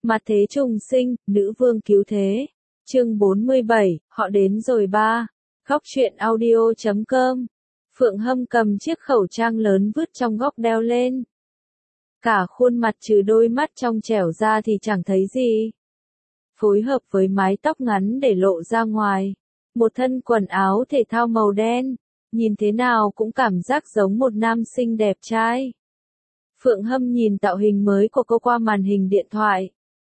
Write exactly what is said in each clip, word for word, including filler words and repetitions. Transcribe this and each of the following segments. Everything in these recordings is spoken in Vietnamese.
Mặt thế trùng sinh, nữ vương cứu thế. Chương bốn mươi bảy, họ đến rồi ba. Góc truyện audio chấm com. Phượng Hâm cầm chiếc khẩu trang lớn vứt trong góc đeo lên. Cả khuôn mặt trừ đôi mắt trong trẻo ra thì chẳng thấy gì. Phối hợp với mái tóc ngắn để lộ ra ngoài. Một thân quần áo thể thao màu đen. Nhìn thế nào cũng cảm giác giống một nam sinh đẹp trai. Phượng Hâm nhìn tạo hình mới của cô qua màn hình điện thoại.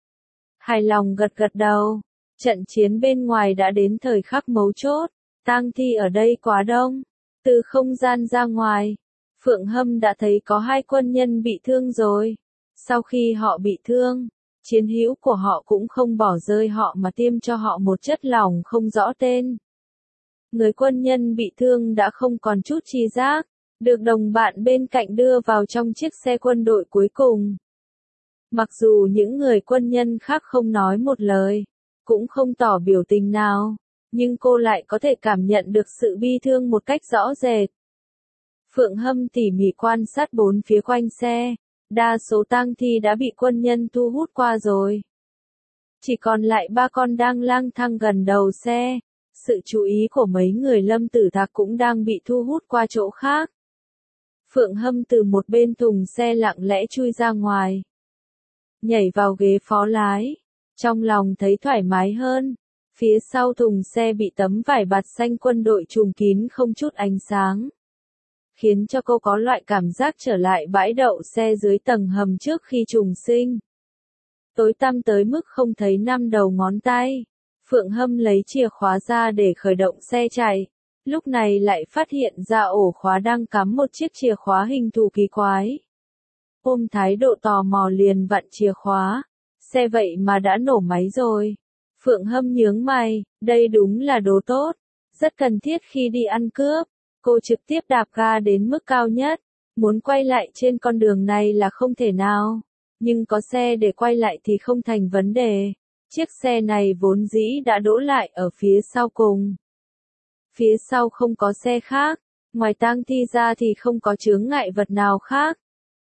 Hài lòng gật gật đầu. Trận chiến bên ngoài đã đến thời khắc mấu chốt. Tang thi ở đây quá đông. Từ không gian ra ngoài, Phượng Hâm đã thấy có hai quân nhân bị thương rồi. Sau khi họ bị thương, chiến hữu của họ cũng không bỏ rơi họ mà tiêm cho họ một chất lỏng không rõ tên. Người quân nhân bị thương đã không còn chút tri giác, được đồng bạn bên cạnh đưa vào trong chiếc xe quân đội cuối cùng. Mặc dù những người quân nhân khác không nói một lời, cũng không tỏ biểu tình nào, nhưng cô lại có thể cảm nhận được sự bi thương một cách rõ rệt. Phượng Hâm tỉ mỉ quan sát bốn phía quanh xe, đa số tang thi đã bị quân nhân thu hút qua rồi. Chỉ còn lại ba con đang lang thang gần đầu xe, sự chú ý của mấy người Lâm Tử Thạc cũng đang bị thu hút qua chỗ khác. Phượng Hâm từ một bên thùng xe lặng lẽ chui ra ngoài, nhảy vào ghế phó lái, trong lòng thấy thoải mái hơn. Phía sau thùng xe bị tấm vải bạt xanh quân đội trùm kín không chút ánh sáng, khiến cho cô có loại cảm giác trở lại bãi đậu xe dưới tầng hầm trước khi trùng sinh. Tối tăm tới mức không thấy năm đầu ngón tay. Phượng Hâm lấy chìa khóa ra để khởi động xe chạy. Lúc này lại phát hiện ra ổ khóa đang cắm một chiếc chìa khóa hình thù kỳ quái. Ôm thái độ tò mò liền vặn chìa khóa. Xe vậy mà đã nổ máy rồi. Phượng Hâm nhướng mày, đây đúng là đồ tốt, rất cần thiết khi đi ăn cướp. Cô trực tiếp đạp ga đến mức cao nhất, muốn quay lại trên con đường này là không thể nào, nhưng có xe để quay lại thì không thành vấn đề. Chiếc xe này vốn dĩ đã đỗ lại ở phía sau cùng. Phía sau không có xe khác, ngoài tang thi ra thì không có chướng ngại vật nào khác.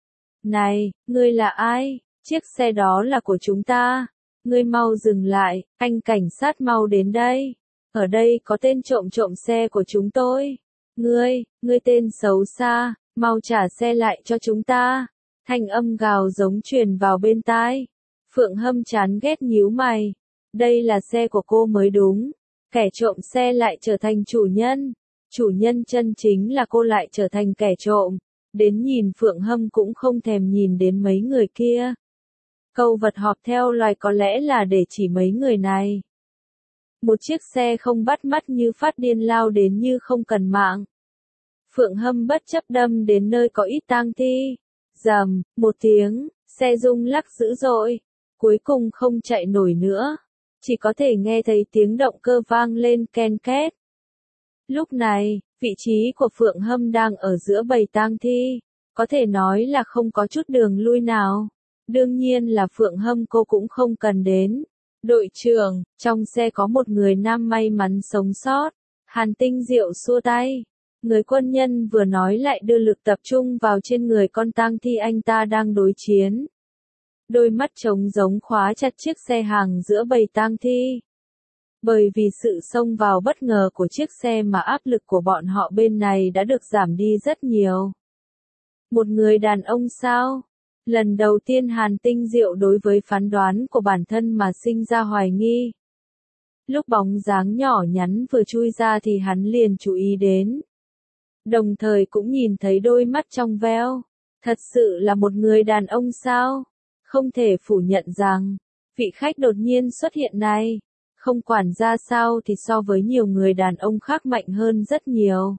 Này, ngươi là ai? Chiếc xe đó là của chúng ta. Ngươi mau dừng lại, anh cảnh sát mau đến đây. Ở đây có tên trộm trộm xe của chúng tôi. Ngươi, ngươi tên xấu xa, mau trả xe lại cho chúng ta. Thanh âm gào giống truyền vào bên tai. Phượng Hâm chán ghét nhíu mày. Đây là xe của cô mới đúng. Kẻ trộm xe lại trở thành chủ nhân. Chủ nhân chân chính là cô lại trở thành kẻ trộm. Đến nhìn Phượng Hâm cũng không thèm nhìn đến mấy người kia. Câu vật họp theo loài có lẽ là để chỉ mấy người này. Một chiếc xe không bắt mắt như phát điên lao đến như không cần mạng. Phượng Hâm bất chấp đâm đến nơi có ít tang thi. Rầm, một tiếng, xe rung lắc dữ dội. Cuối cùng không chạy nổi nữa. Chỉ có thể nghe thấy tiếng động cơ vang lên ken két. Lúc này, vị trí của Phượng Hâm đang ở giữa bầy tang thi. Có thể nói là không có chút đường lui nào. Đương nhiên là Phượng Hâm cô cũng không cần đến. Đội trưởng, trong xe có một người nam may mắn sống sót. Hàn Tinh Diệu xua tay. Người quân nhân vừa nói lại đưa lực tập trung vào trên người con tang thi anh ta đang đối chiến. Đôi mắt trống giống khóa chặt chiếc xe hàng giữa bầy tang thi. Bởi vì sự xông vào bất ngờ của chiếc xe mà áp lực của bọn họ bên này đã được giảm đi rất nhiều. Một người đàn ông sao? Lần đầu tiên Hàn Tinh Diệu đối với phán đoán của bản thân mà sinh ra hoài nghi. Lúc bóng dáng nhỏ nhắn vừa chui ra thì hắn liền chú ý đến. Đồng thời cũng nhìn thấy đôi mắt trong veo. Thật sự là một người đàn ông sao? Không thể phủ nhận rằng, vị khách đột nhiên xuất hiện này, không quản ra sao thì so với nhiều người đàn ông khác mạnh hơn rất nhiều.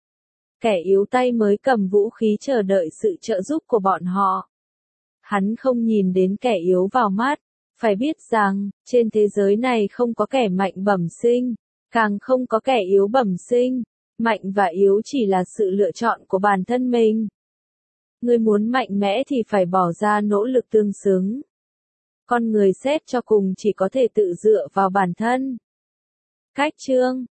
Kẻ yếu tay mới cầm vũ khí chờ đợi sự trợ giúp của bọn họ. Hắn không nhìn đến kẻ yếu vào mắt, phải biết rằng, trên thế giới này không có kẻ mạnh bẩm sinh, càng không có kẻ yếu bẩm sinh, mạnh và yếu chỉ là sự lựa chọn của bản thân mình. Người muốn mạnh mẽ thì phải bỏ ra nỗ lực tương xứng. Con người xét cho cùng chỉ có thể tự dựa vào bản thân. Cách chương,